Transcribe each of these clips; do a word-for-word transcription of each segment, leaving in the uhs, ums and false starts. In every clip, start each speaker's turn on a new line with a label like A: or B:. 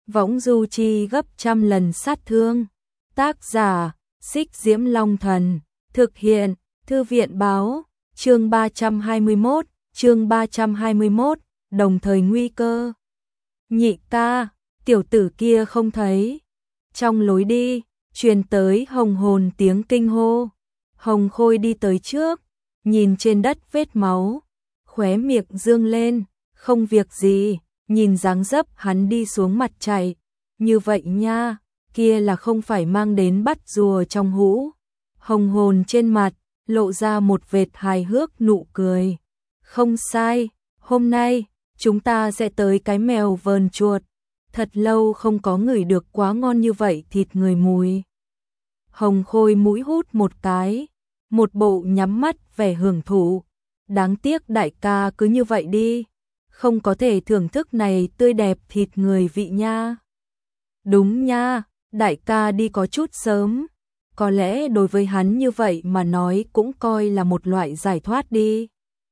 A: võng du chi gấp trăm lần sát thương. Tác giả, Xích Diễm Long Thần, thực hiện, Thư viện báo, chương ba trăm hai mươi mốt, chương ba trăm hai mươi mốt, đồng thời nguy cơ. Nhị ca, tiểu tử kia không thấy. Trong lối đi, truyền tới hồng hồn tiếng kinh hô. Hồng Khôi đi tới trước, nhìn trên đất vết máu, khóe miệng dương lên, không việc gì, nhìn dáng dấp hắn đi xuống mặt chạy. Như vậy nha, kia là không phải mang đến bắt rùa trong hũ. Hồng hồn trên mặt, lộ ra một vệt hài hước nụ cười. Không sai, hôm nay, chúng ta sẽ tới cái mèo vờn chuột. Thật lâu không có ngửi được quá ngon như vậy thịt người mùi. Hồng Khôi mũi hút một cái, một bộ nhắm mắt vẻ hưởng thụ. Đáng tiếc đại ca cứ như vậy đi, không có thể thưởng thức này tươi đẹp thịt người vị nha. Đúng nha, đại ca đi có chút sớm. Có lẽ đối với hắn như vậy mà nói cũng coi là một loại giải thoát đi.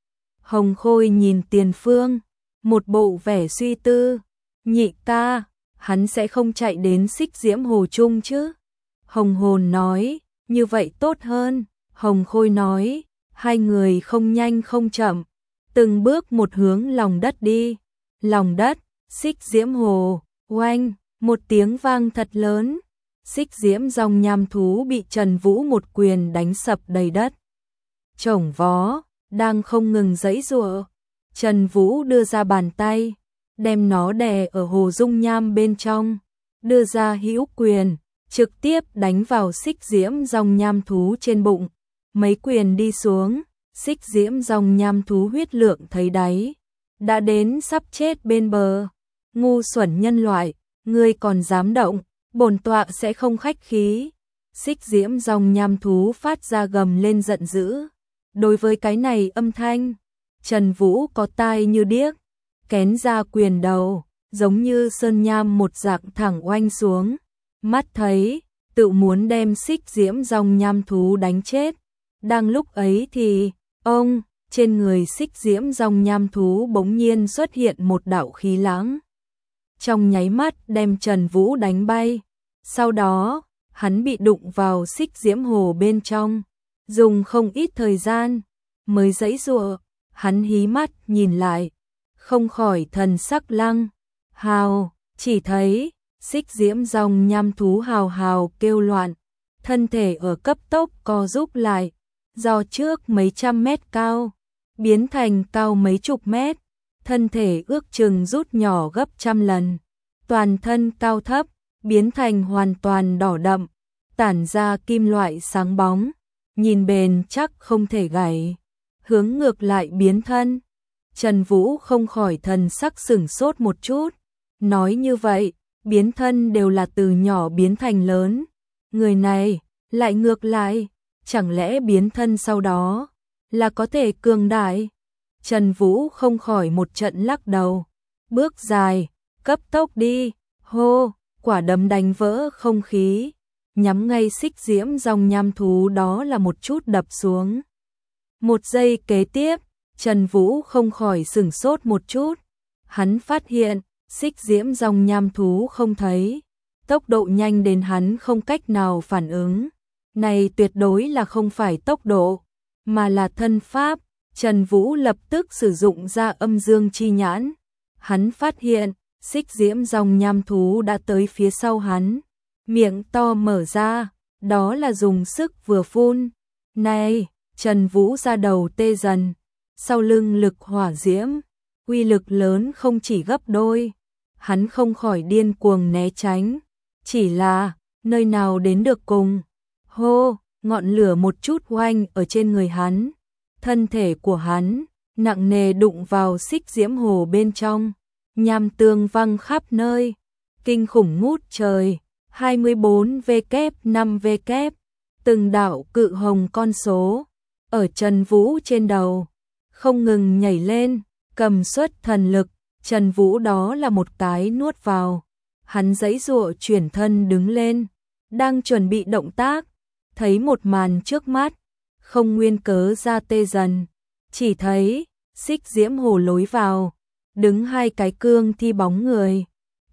A: Hồng Khôi nhìn Tiền Phương, một bộ vẻ suy tư. Nhị ca, hắn sẽ không chạy đến Xích Diễm Hồ chung chứ? Hồng Hồn nói, như vậy tốt hơn. Hồng Khôi nói, hai người không nhanh không chậm, từng bước một hướng lòng đất đi. Lòng đất, Xích Diễm Hồ, oanh, một tiếng vang thật lớn. Xích Diễm dòng nham thú bị Trần Vũ một quyền đánh sập đầy đất. Chổng vó, đang không ngừng giãy giụa. Trần Vũ đưa ra bàn tay, đem nó đè ở hồ dung nham bên trong, đưa ra hữu quyền, trực tiếp đánh vào Xích Diễm dòng nham thú trên bụng. Mấy quyền đi xuống, Xích Diễm dòng nham thú huyết lượng thấy đáy, đã đến sắp chết bên bờ. Ngu xuẩn nhân loại, ngươi còn dám động, bổn tọa sẽ không khách khí. Xích Diễm dòng nham thú phát ra gầm lên giận dữ. Đối với cái này âm thanh, Trần Vũ có tai như điếc, kén ra quyền đầu, giống như sơn nham một dạng thẳng oanh xuống. Mắt thấy, tự muốn đem Xích Diễm dòng nham thú đánh chết. Đang lúc ấy thì, ông, trên người Xích Diễm dòng nham thú bỗng nhiên xuất hiện một đạo khí lãng. Trong nháy mắt đem Trần Vũ đánh bay. Sau đó, hắn bị đụng vào Xích Diễm Hồ bên trong, dùng không ít thời gian mới giãy giụa. Hắn hí mắt nhìn lại, không khỏi thần sắc lăng hào, chỉ thấy Xích Diễm dòng nham thú hào hào kêu loạn, thân thể ở cấp tốc co rúm lại, do trước mấy trăm mét cao biến thành cao mấy chục mét, thân thể ước chừng rút nhỏ gấp trăm lần, toàn thân cao thấp biến thành hoàn toàn đỏ đậm, tản ra kim loại sáng bóng, nhìn bền chắc không thể gãy. Hướng ngược lại biến thân. Trần Vũ không khỏi thần sắc sửng sốt một chút. Nói như vậy, biến thân đều là từ nhỏ biến thành lớn. Người này, lại ngược lại, chẳng lẽ biến thân sau đó, là có thể cường đại? Trần Vũ không khỏi một trận lắc đầu. Bước dài, cấp tốc đi, hô, quả đấm đánh vỡ không khí. Nhắm ngay Xích Diễm dòng nham thú đó là một chút đập xuống. Một giây kế tiếp, Trần Vũ không khỏi sửng sốt một chút. Hắn phát hiện, Xích Diễm dòng nham thú không thấy. Tốc độ nhanh đến hắn không cách nào phản ứng. Này tuyệt đối là không phải tốc độ, mà là thân pháp. Trần Vũ lập tức sử dụng ra âm dương chi nhãn. Hắn phát hiện, Xích Diễm dòng nham thú đã tới phía sau hắn. Miệng to mở ra, đó là dùng sức vừa phun. Này! Trần Vũ ra đầu tê dần, sau lưng lực hỏa diễm, uy lực lớn không chỉ gấp đôi. Hắn không khỏi điên cuồng né tránh, chỉ là, nơi nào đến được cùng. Hô, ngọn lửa một chút oanh ở trên người hắn. Thân thể của hắn, nặng nề đụng vào Xích Diễm Hồ bên trong. Nham tương văng khắp nơi, kinh khủng ngút trời, hai mươi bốn vê kép năm vê kép, từng đạo cự hồng con số. Ở Trần Vũ trên đầu, không ngừng nhảy lên, cầm suất thần lực, Trần Vũ đó là một cái nuốt vào. Hắn giãy giụa chuyển thân đứng lên, đang chuẩn bị động tác, thấy một màn trước mắt, không nguyên cớ ra tê dần. Chỉ thấy, Xích Diễm Hồ lối vào, đứng hai cái cương thi bóng người.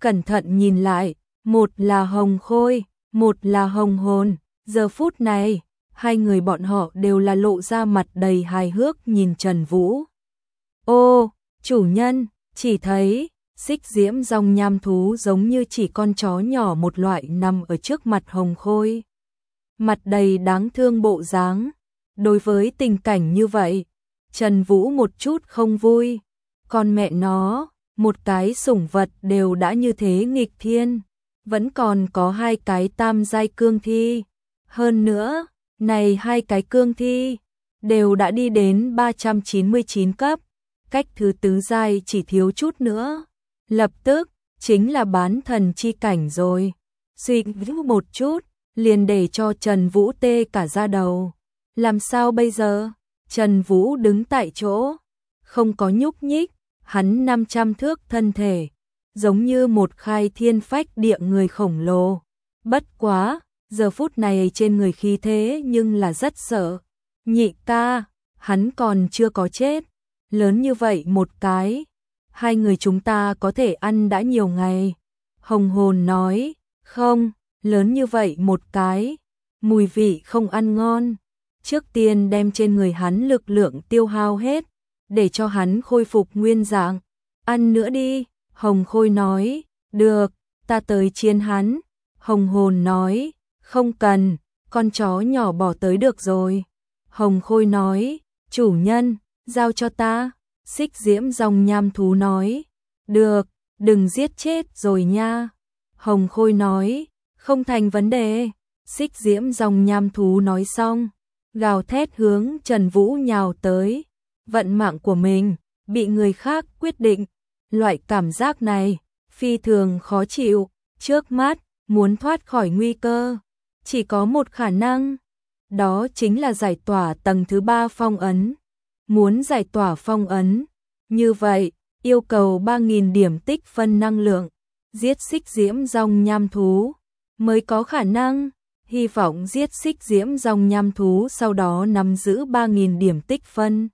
A: cẩn thận nhìn lại, một là Hồng Khôi, một là Hồng Hồn, giờ phút này, hai người bọn họ đều là lộ ra mặt đầy hài hước nhìn Trần Vũ. Ô, chủ nhân, chỉ thấy xích diễm rong nham thú giống như chỉ con chó nhỏ một loại nằm ở trước mặt Hồng Khôi. Mặt đầy đáng thương bộ dáng. Đối với tình cảnh như vậy, Trần Vũ một chút không vui. Con mẹ nó, một cái sủng vật đều đã như thế nghịch thiên, vẫn còn có hai cái tam giai cương thi. Hơn nữa, này hai cái cương thi đều đã đi đến ba trăm chín mươi chín cấp, cách thứ tứ giai chỉ thiếu chút nữa. Lập tức, chính là bán thần chi cảnh rồi. Suy nghĩ một chút, liền để cho Trần Vũ tê cả da đầu. Làm sao bây giờ? Trần Vũ đứng tại chỗ, không có nhúc nhích, hắn năm trăm thước thân thể, giống như một khai thiên phách địa người khổng lồ. Bất quá, giờ phút này trên người khí thế nhưng là rất sợ. Nhị ca, hắn còn chưa có chết, lớn như vậy một cái, hai người chúng ta có thể ăn đã nhiều ngày. Hồng Hồn nói, không, lớn như vậy một cái, mùi vị không ăn ngon. Trước tiên đem trên người hắn lực lượng tiêu hao hết, để cho hắn khôi phục nguyên dạng. Ăn nữa đi, Hồng Khôi nói, được, ta tới chiên hắn. Hồng Hồn nói, không cần, con chó nhỏ bỏ tới được rồi. Hồng Khôi nói, chủ nhân, giao cho ta. Xích diễm rong nham thú nói, được, đừng giết chết rồi nha. Hồng Khôi nói, không thành vấn đề. Xích diễm rong nham thú nói xong, gào thét hướng Trần Vũ nhào tới. Vận mạng của mình bị người khác quyết định, loại cảm giác này phi thường khó chịu. Trước mắt muốn thoát khỏi nguy cơ chỉ có một khả năng, đó chính là giải tỏa tầng thứ ba phong ấn. Muốn giải tỏa phong ấn, như vậy yêu cầu ba nghìn điểm tích phân năng lượng, giết xích diễm rong nham thú mới có khả năng. Hy vọng giết xích diễm rong nham thú sau đó nắm giữ ba nghìn điểm tích phân.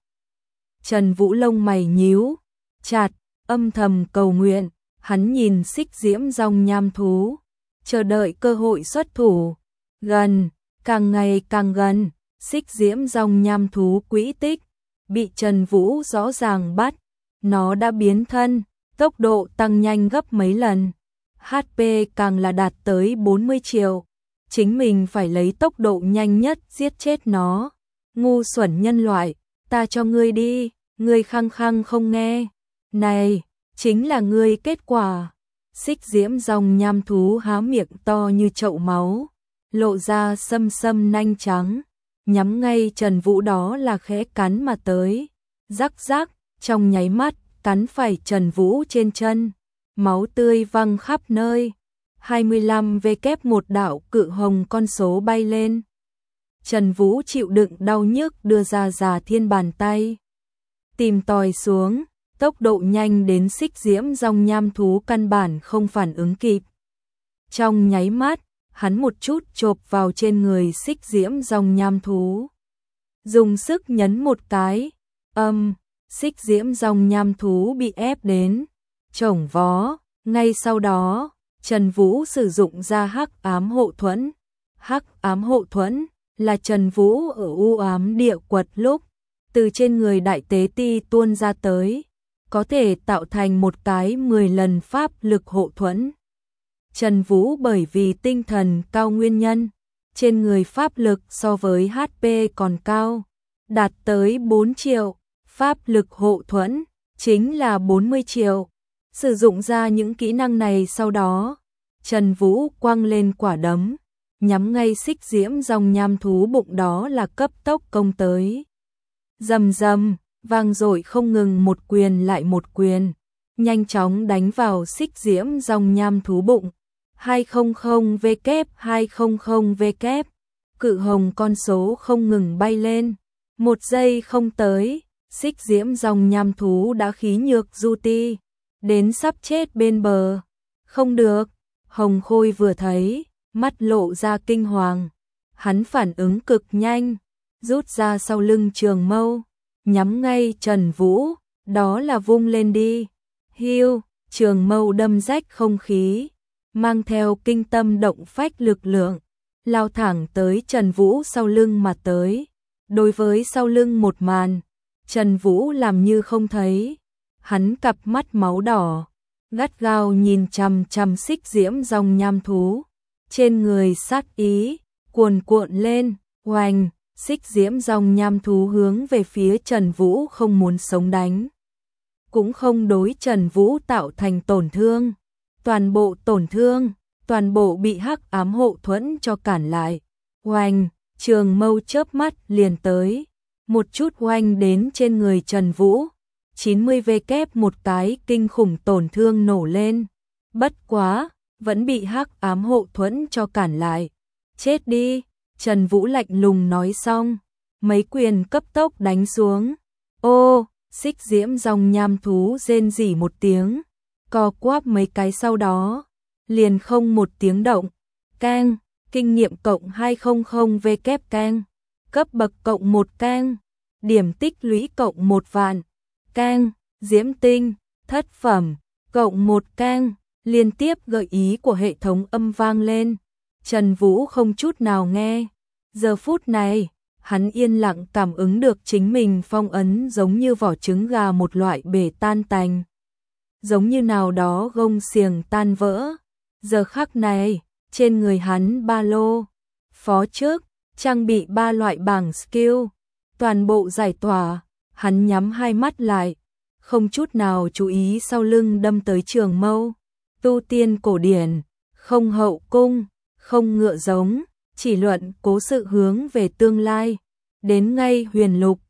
A: Trần Vũ lông mày nhíu chặt, âm thầm cầu nguyện. Hắn nhìn xích diễm rong nham thú, chờ đợi cơ hội xuất thủ. Gần, càng ngày càng gần, xích diễm rong nham thú quỹ tích bị Trần Vũ rõ ràng bắt. Nó đã biến thân, tốc độ tăng nhanh gấp mấy lần, hát pê càng là đạt tới bốn mươi triệu. Chính mình phải lấy tốc độ nhanh nhất giết chết nó. Ngu xuẩn nhân loại, ta cho ngươi đi, ngươi khăng khăng không nghe. Này, chính là ngươi kết quả. Xích diễm rong nham thú há miệng to như chậu máu, lộ ra sâm sâm nanh trắng, nhắm ngay Trần Vũ đó là khẽ cắn mà tới. Rắc rắc, trong nháy mắt, cắn phải Trần Vũ trên chân, máu tươi văng khắp nơi. hai mươi lăm vê kép một đạo cự hồng con số bay lên. Trần Vũ chịu đựng đau nhức đưa ra già thiên bàn tay, tìm tòi xuống, tốc độ nhanh đến xích diễm rong nham thú căn bản không phản ứng kịp. Trong nháy mắt, hắn một chút chộp vào trên người xích diễm rong nham thú, dùng sức nhấn một cái, âm, xích diễm rong nham thú bị ép đến chổng vó. Ngay sau đó, Trần Vũ sử dụng ra hắc ám hộ thuẫn. Hắc ám hộ thuẫn là Trần Vũ ở u ám địa quật lúc từ trên người đại tế ti tuôn ra tới, có thể tạo thành một cái mười lần pháp lực hộ thuẫn. Trần Vũ bởi vì tinh thần cao nguyên nhân, trên người pháp lực so với hát pê còn cao, đạt tới bốn triệu, pháp lực hộ thuẫn chính là bốn mươi triệu. Sử dụng ra những kỹ năng này sau đó, Trần Vũ quăng lên quả đấm, nhắm ngay xích diễm rong nham thú bụng đó là cấp tốc công tới. Rầm rầm, vang dội không ngừng, một quyền lại một quyền, nhanh chóng đánh vào xích diễm rong nham thú bụng. hai trăm vê kép hai trăm vê kép, cự hồng con số không ngừng bay lên. Một giây không tới, xích diễm rong nham thú đã khí nhược du ti, đến sắp chết bên bờ. Không được, Hồng Khôi vừa thấy, mắt lộ ra kinh hoàng. Hắn phản ứng cực nhanh, rút ra sau lưng trường mâu, nhắm ngay Trần Vũ, đó là vung lên đi. Hiu, trường mâu đâm rách không khí, mang theo kinh tâm động phách lực lượng, lao thẳng tới Trần Vũ sau lưng mà tới. Đối với sau lưng một màn, Trần Vũ làm như không thấy, hắn cặp mắt máu đỏ, gắt gao nhìn chằm chằm xích diễm rồng nham thú, trên người sát ý cuồn cuộn lên, oanh, xích diễm rồng nham thú hướng về phía Trần Vũ không muốn sống đánh, cũng không đối Trần Vũ tạo thành tổn thương, toàn bộ tổn thương, toàn bộ bị hắc ám hộ thuẫn cho cản lại. Oanh, trường mâu chớp mắt liền tới, một chút oanh đến trên người Trần Vũ, chín mươi vê kép một cái kinh khủng tổn thương nổ lên, bất quá, vẫn bị hắc ám hộ thuẫn cho cản lại. Chết đi, Trần Vũ lạnh lùng nói xong, mấy quyền cấp tốc đánh xuống. Ô, xích diễm rồng nham thú rên rỉ một tiếng, co quắp mấy cái sau đó, liền không một tiếng động. Cang, kinh nghiệm cộng hai trăm vê kép cang, cấp bậc cộng một cang, điểm tích lũy cộng một vạn, cang, diễm tinh, thất phẩm, cộng một cang, liên tiếp gợi ý của hệ thống âm vang lên. Trần Vũ không chút nào nghe, giờ phút này, hắn yên lặng cảm ứng được chính mình phong ấn giống như vỏ trứng gà một loại bể tan tành, giống như nào đó gông xiềng tan vỡ. Giờ khắc này, trên người hắn ba lô, phó trước, trang bị ba loại bảng skill, toàn bộ giải tỏa, hắn nhắm hai mắt lại, không chút nào chú ý sau lưng đâm tới trường mâu. Tu tiên cổ điển, không hậu cung, không ngựa giống, chỉ luận cố sự hướng về tương lai, đến ngay huyền lục,